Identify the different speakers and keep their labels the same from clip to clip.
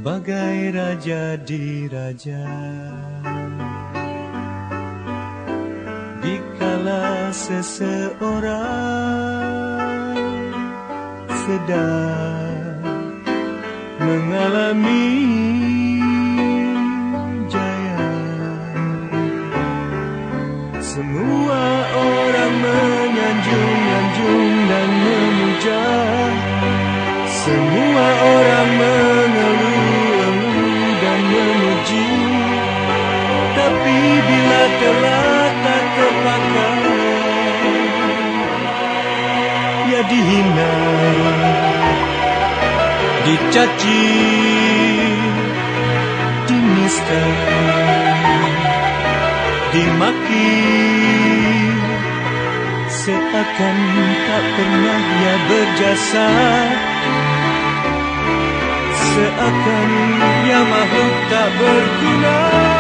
Speaker 1: bagai raja di raja. Dikala seseorang sedang mengalami jaya, semua orang menyanjung-nyanjung dan memuja, semua orang mengeluh-eluh dan memuji. Tapi bila telah tak terpakai, ia dihina, dicaci, dinista, dimaki, seakan tak pernah ia berjasa, seakan ia makhluk tak berguna.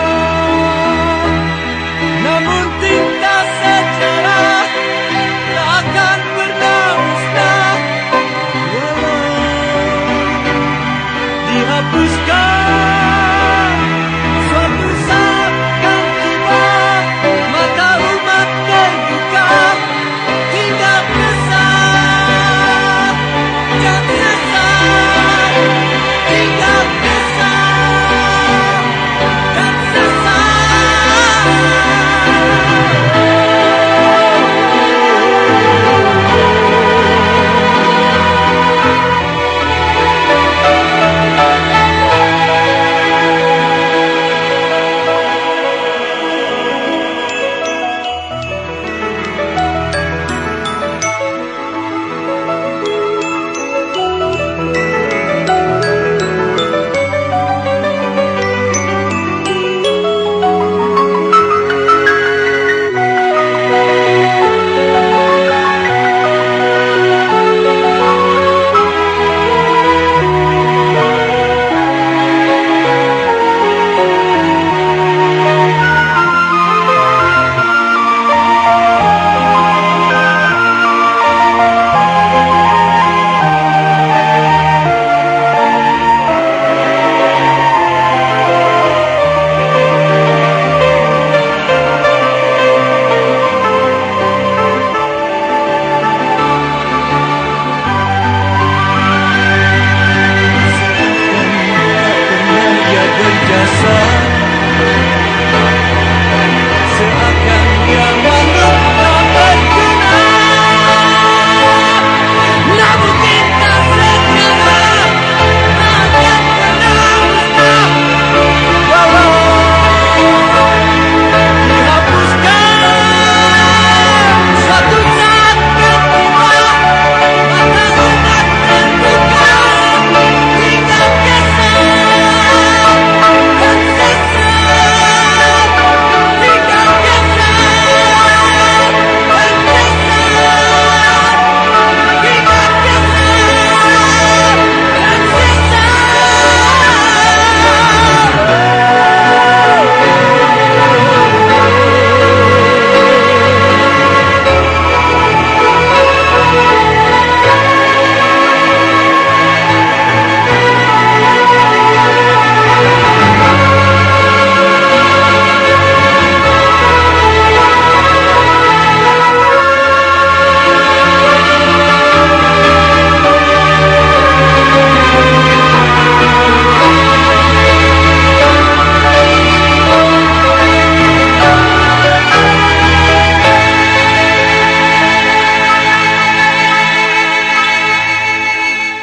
Speaker 1: Namun tinta sejarah tak akan pernah musnah, walau dihapuskan